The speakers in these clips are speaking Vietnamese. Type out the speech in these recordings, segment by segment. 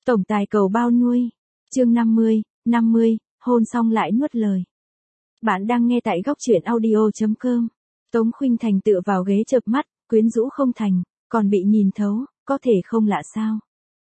Tổng tài cầu bao nuôi. Chương 50, hôn xong lại nuốt lời. Bạn đang nghe tại góc truyện audio.com. Tống Khuynh Thành tựa vào ghế chợp mắt, quyến rũ không thành, còn bị nhìn thấu, có thể không lạ sao?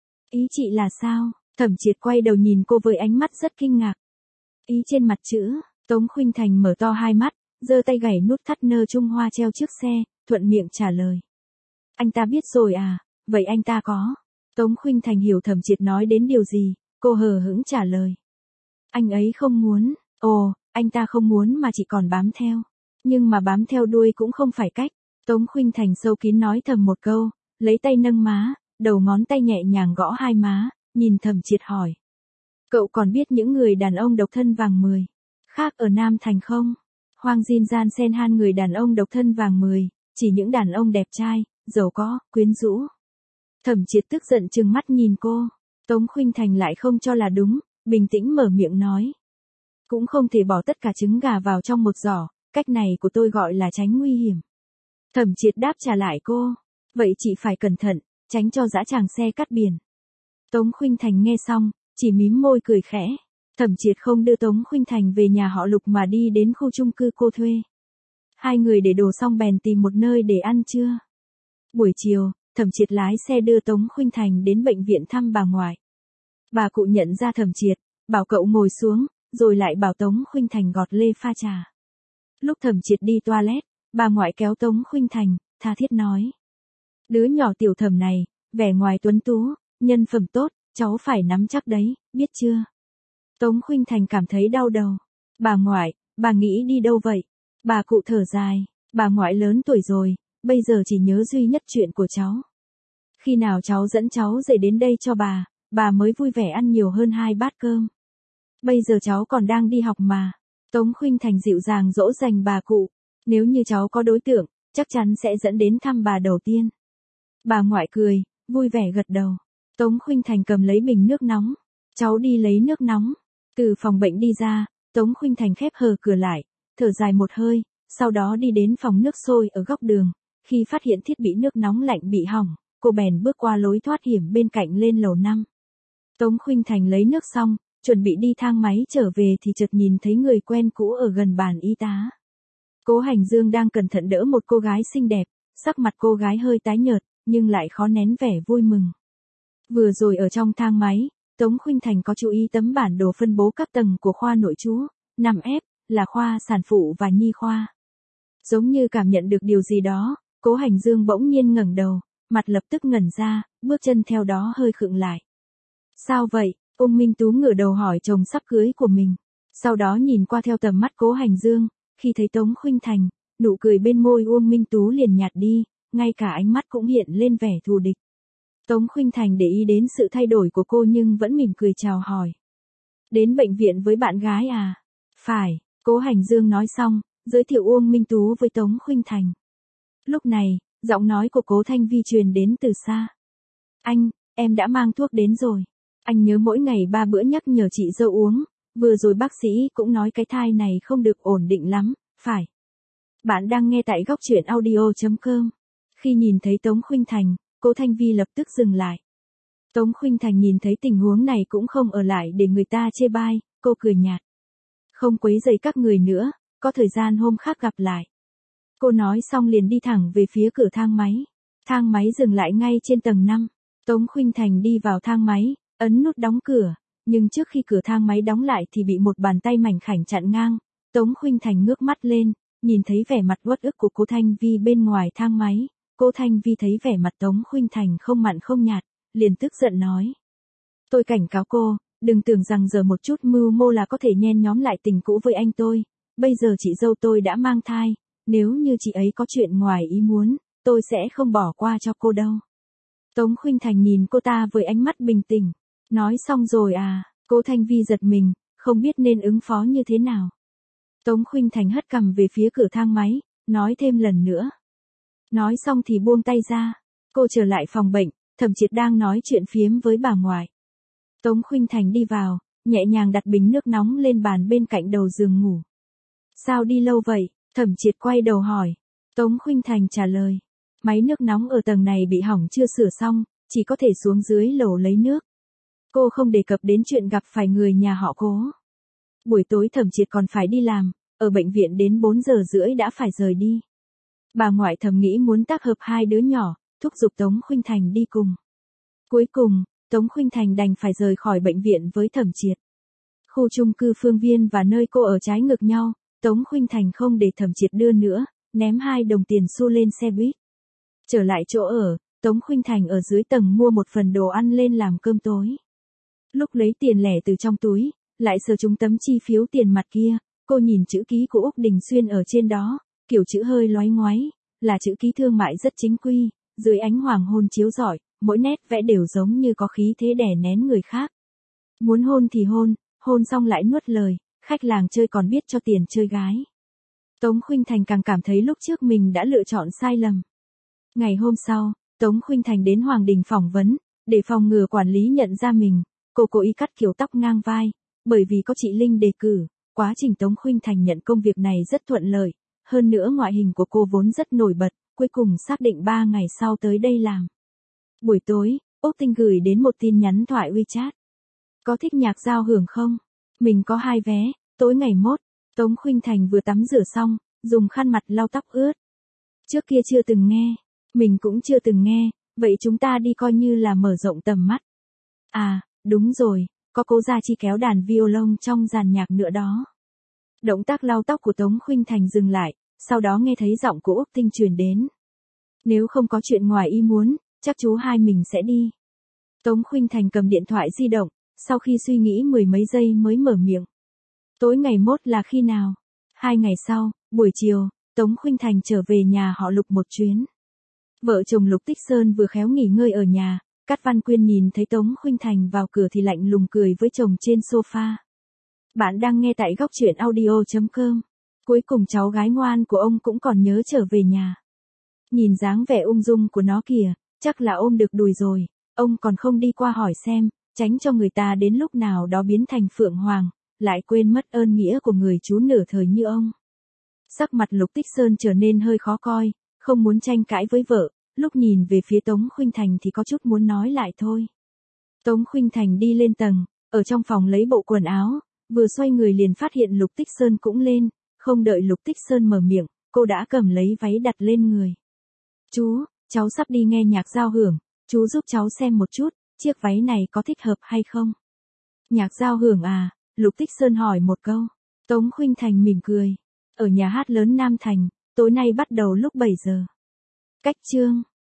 Ý chị là sao? Thẩm Triệt quay đầu nhìn cô với ánh mắt rất kinh ngạc. Ý trên mặt chữ, Tống Khuynh Thành mở to hai mắt, giơ tay gảy nút thắt nơ Trung Hoa treo trước xe, thuận miệng trả lời. Anh ta biết rồi à, vậy anh ta có. Tống Khuynh Thành hiểu Thẩm Triệt nói đến điều gì, cô hờ hững trả lời. Anh ấy không muốn, anh ta không muốn mà chỉ còn bám theo. Nhưng mà bám theo đuôi cũng không phải cách. Tống Khuynh Thành sâu kín nói thầm một câu, lấy tay nâng má, đầu ngón tay nhẹ nhàng gõ hai má, nhìn Thẩm Triệt hỏi. Cậu còn biết những người đàn ông độc thân vàng 10 khác ở Nam Thành không? Hoang Jin Gian Sen Han người đàn ông độc thân vàng 10, chỉ những đàn ông đẹp trai, giàu có, quyến rũ. Thẩm Triệt tức giận trừng mắt nhìn cô. Tống Khuynh Thành lại không cho là đúng, bình tĩnh mở miệng nói. Cũng không thể bỏ tất cả trứng gà vào trong một giỏ, cách này của tôi gọi là tránh nguy hiểm. Thẩm Triệt đáp trả lại cô. Vậy chị phải cẩn thận, tránh cho dã tràng xe cắt biển. Tống Khuynh Thành nghe xong, chỉ mím môi cười khẽ. Thẩm Triệt không đưa Tống Khuynh Thành về nhà họ Lục mà đi đến khu chung cư cô thuê. Hai người để đồ xong bèn tìm một nơi để ăn trưa. Buổi chiều, Thẩm Triệt lái xe đưa Tống Khuynh Thành đến bệnh viện thăm bà ngoại. Bà cụ nhận ra Thẩm Triệt, bảo cậu ngồi xuống, rồi lại bảo Tống Khuynh Thành gọt lê pha trà. Lúc Thẩm Triệt đi toilet, bà ngoại kéo Tống Khuynh Thành, tha thiết nói. Đứa nhỏ tiểu Thẩm này, vẻ ngoài tuấn tú, nhân phẩm tốt, cháu phải nắm chắc đấy, biết chưa? Tống Khuynh Thành cảm thấy đau đầu. Bà ngoại, bà nghĩ đi đâu vậy? Bà cụ thở dài, bà ngoại lớn tuổi rồi, bây giờ chỉ nhớ duy nhất chuyện của cháu. Khi nào cháu dẫn cháu dậy đến đây cho bà mới vui vẻ ăn nhiều hơn 2 bát cơm. Bây giờ cháu còn đang đi học mà. Tống Khuynh Thành dịu dàng dỗ dành bà cụ. Nếu như cháu có đối tượng, chắc chắn sẽ dẫn đến thăm bà đầu tiên. Bà ngoại cười, vui vẻ gật đầu. Tống Khuynh Thành cầm lấy bình nước nóng. Cháu đi lấy nước nóng. Từ phòng bệnh đi ra, Tống Khuynh Thành khép hờ cửa lại, thở dài một hơi, sau đó đi đến phòng nước sôi ở góc đường. Khi phát hiện thiết bị nước nóng lạnh bị hỏng, cô bèn bước qua lối thoát hiểm bên cạnh lên lầu 5. Tống Khuynh Thành lấy nước xong, chuẩn bị đi thang máy trở về thì chợt nhìn thấy người quen cũ ở gần bàn y tá. Cố Hành Dương đang cẩn thận đỡ một cô gái xinh đẹp, sắc mặt cô gái hơi tái nhợt, nhưng lại khó nén vẻ vui mừng. Vừa rồi ở trong thang máy, Tống Khuynh Thành có chú ý tấm bản đồ phân bố các tầng của khoa nội trú, 5F, là khoa sản phụ và nhi khoa. Giống như cảm nhận được điều gì đó, Cố Hành Dương bỗng nhiên ngẩng đầu, mặt lập tức ngẩn ra, bước chân theo đó hơi khựng lại. Sao vậy? Uông Minh Tú ngửa đầu hỏi chồng sắp cưới của mình. Sau đó nhìn qua theo tầm mắt Cố Hành Dương, khi thấy Tống Khuynh Thành, nụ cười bên môi Uông Minh Tú liền nhạt đi, ngay cả ánh mắt cũng hiện lên vẻ thù địch. Tống Khuynh Thành để ý đến sự thay đổi của cô nhưng vẫn mỉm cười chào hỏi. Đến bệnh viện với bạn gái à? Phải, Cố Hành Dương nói xong, giới thiệu Uông Minh Tú với Tống Khuynh Thành. Lúc này, giọng nói của Cố Thanh Vi truyền đến từ xa. Anh, em đã mang thuốc đến rồi. Anh nhớ mỗi ngày 3 bữa nhắc nhở chị dâu uống, vừa rồi bác sĩ cũng nói cái thai này không được ổn định lắm, phải. Bạn đang nghe tại góc truyện audio.com. Khi nhìn thấy Tống Khuynh Thành, Cố Thanh Vi lập tức dừng lại. Tống Khuynh Thành nhìn thấy tình huống này cũng không ở lại để người ta chê bai, cô cười nhạt. Không quấy rầy các người nữa, có thời gian hôm khác gặp lại. Cô nói xong liền đi thẳng về phía cửa thang máy. Thang máy dừng lại ngay trên tầng 5. Tống Khuynh Thành đi vào thang máy, ấn nút đóng cửa, nhưng trước khi cửa thang máy đóng lại thì bị một bàn tay mảnh khảnh chặn ngang. Tống Khuynh Thành ngước mắt lên, nhìn thấy vẻ mặt uất ức của Cố Thanh Vi bên ngoài thang máy. Cố Thanh Vi thấy vẻ mặt Tống Khuynh Thành không mặn không nhạt, liền tức giận nói. Tôi cảnh cáo cô, đừng tưởng rằng giờ một chút mưu mô là có thể nhen nhóm lại tình cũ với anh tôi. Bây giờ chị dâu tôi đã mang thai, nếu như chị ấy có chuyện ngoài ý muốn, tôi sẽ không bỏ qua cho cô đâu. Tống Khuynh Thành nhìn cô ta với ánh mắt bình tĩnh. Nói xong rồi à? Cố Thanh Vi giật mình, không biết nên ứng phó như thế nào. Tống Khuynh Thành hất cằm về phía cửa thang máy, nói thêm lần nữa. Nói xong thì buông tay ra. Cô trở lại phòng bệnh, Thẩm Triệt đang nói chuyện phiếm với bà ngoại. Tống Khuynh Thành đi vào, nhẹ nhàng đặt bình nước nóng lên bàn bên cạnh đầu giường ngủ. Sao đi lâu vậy? Thẩm Triệt quay đầu hỏi. Tống Khuynh Thành trả lời. Máy nước nóng ở tầng này bị hỏng chưa sửa xong, chỉ có thể xuống dưới lầu lấy nước. Cô không đề cập đến chuyện gặp phải người nhà họ Cố. Buổi tối Thẩm Triệt còn phải đi làm, ở bệnh viện đến 4 giờ rưỡi đã phải rời đi. Bà ngoại thầm nghĩ muốn tác hợp hai đứa nhỏ, thúc giục Tống Khuynh Thành đi cùng. Cuối cùng, Tống Khuynh Thành đành phải rời khỏi bệnh viện với Thẩm Triệt. Khu chung cư Phương Viên và nơi cô ở trái ngược nhau, Tống Khuynh Thành không để Thẩm Triệt đưa nữa, ném 2 đồng tiền xu lên xe buýt. Trở lại chỗ ở, Tống Khuynh Thành ở dưới tầng mua một phần đồ ăn lên làm cơm tối. Lúc lấy tiền lẻ từ trong túi, lại sờ trúng tấm chi phiếu tiền mặt kia, cô nhìn chữ ký của Úc Đình Xuyên ở trên đó, kiểu chữ hơi loái ngoái, là chữ ký thương mại rất chính quy, dưới ánh hoàng hôn chiếu rọi, mỗi nét vẽ đều giống như có khí thế đè nén người khác. Muốn hôn thì hôn, hôn xong lại nuốt lời, khách làng chơi còn biết cho tiền chơi gái. Tống Khuynh Thành càng cảm thấy lúc trước mình đã lựa chọn sai lầm. Ngày hôm sau, Tống Khuynh Thành đến Hoàng Đình phỏng vấn, để phòng ngừa quản lý nhận ra mình, cô cố ý cắt kiểu tóc ngang vai, bởi vì có chị Linh đề cử, quá trình Tống Khuynh Thành nhận công việc này rất thuận lợi, hơn nữa ngoại hình của cô vốn rất nổi bật, cuối cùng xác định 3 ngày sau tới đây làm. Buổi tối, Úc Tinh gửi đến một tin nhắn thoại WeChat. Có thích nhạc giao hưởng không? Mình có 2 vé, tối ngày mốt. Tống Khuynh Thành vừa tắm rửa xong, dùng khăn mặt lau tóc ướt. Trước kia chưa từng nghe, mình cũng chưa từng nghe, vậy chúng ta đi coi như là mở rộng tầm mắt. À, đúng rồi, có Cố Gia Chi kéo đàn violon trong dàn nhạc nữa đó. Động tác lau tóc của Tống Khuynh Thành dừng lại, sau đó nghe thấy giọng của Úc Tinh truyền đến. Nếu không có chuyện ngoài ý muốn, chắc chú hai mình sẽ đi. Tống Khuynh Thành cầm điện thoại di động, sau khi suy nghĩ 10 mấy giây mới mở miệng. Tối ngày mốt là khi nào? 2 ngày sau, buổi chiều, Tống Khuynh Thành trở về nhà họ Lục một chuyến. Vợ chồng Lục Tích Sơn vừa khéo nghỉ ngơi ở nhà, Cát Văn Quyên nhìn thấy Tống Khuynh Thành vào cửa thì lạnh lùng cười với chồng trên sofa. Bạn đang nghe tại góc truyện audio.com. Cuối cùng cháu gái ngoan của ông cũng còn nhớ trở về nhà. Nhìn dáng vẻ ung dung của nó kìa, chắc là ôm được đùi rồi, ông còn không đi qua hỏi xem, tránh cho người ta đến lúc nào đó biến thành Phượng Hoàng, lại quên mất ơn nghĩa của người chú nửa thời như ông. Sắc mặt Lục Tích Sơn trở nên hơi khó coi, không muốn tranh cãi với vợ, lúc nhìn về phía Tống Khuynh Thành thì có chút muốn nói lại thôi. Tống Khuynh Thành đi lên tầng, ở trong phòng lấy bộ quần áo, vừa xoay người liền phát hiện Lục Tích Sơn cũng lên, không đợi Lục Tích Sơn mở miệng, cô đã cầm lấy váy đặt lên người. Chú, cháu sắp đi nghe nhạc giao hưởng, chú giúp cháu xem một chút, chiếc váy này có thích hợp hay không? Nhạc giao hưởng à? Lục Tích Sơn hỏi một câu. Tống Khuynh Thành mỉm cười. Ở nhà hát lớn Nam Thành, tối nay bắt đầu lúc 7 giờ. Cách chương